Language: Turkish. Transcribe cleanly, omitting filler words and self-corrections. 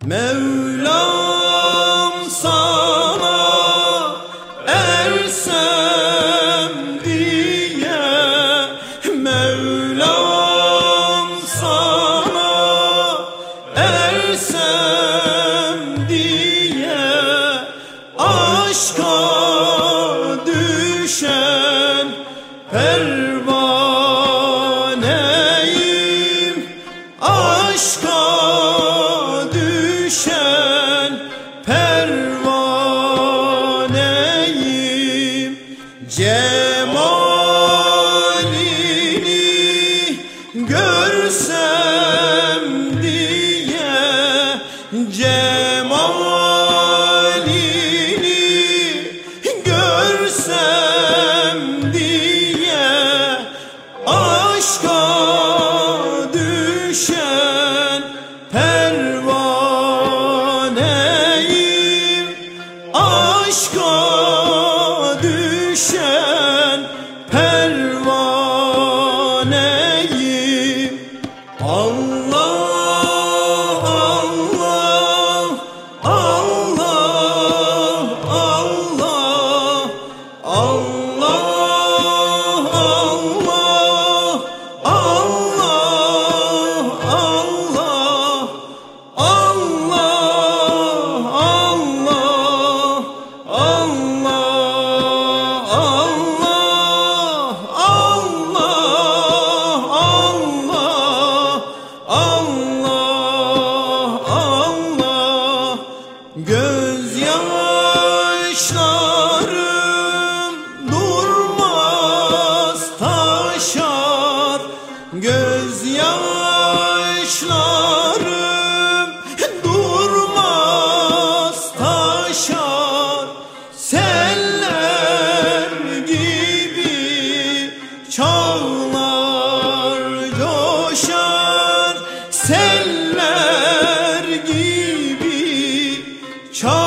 Mevlam sana ersem diye, Mevlam sana ersem diye, aşka düşen pervaneyim, aşka düşen pervaneyim. Cemalini görsem diye, cemalini görsem diye, aşka düşen pervaneyim, aşka düşen pervaneyim. Allah Allah Allah Allah Allah gözyaşlarım durmaz taşar, gözyaşlarım durmaz taşar, seller gibi çağlar coşar, seller gibi çağlar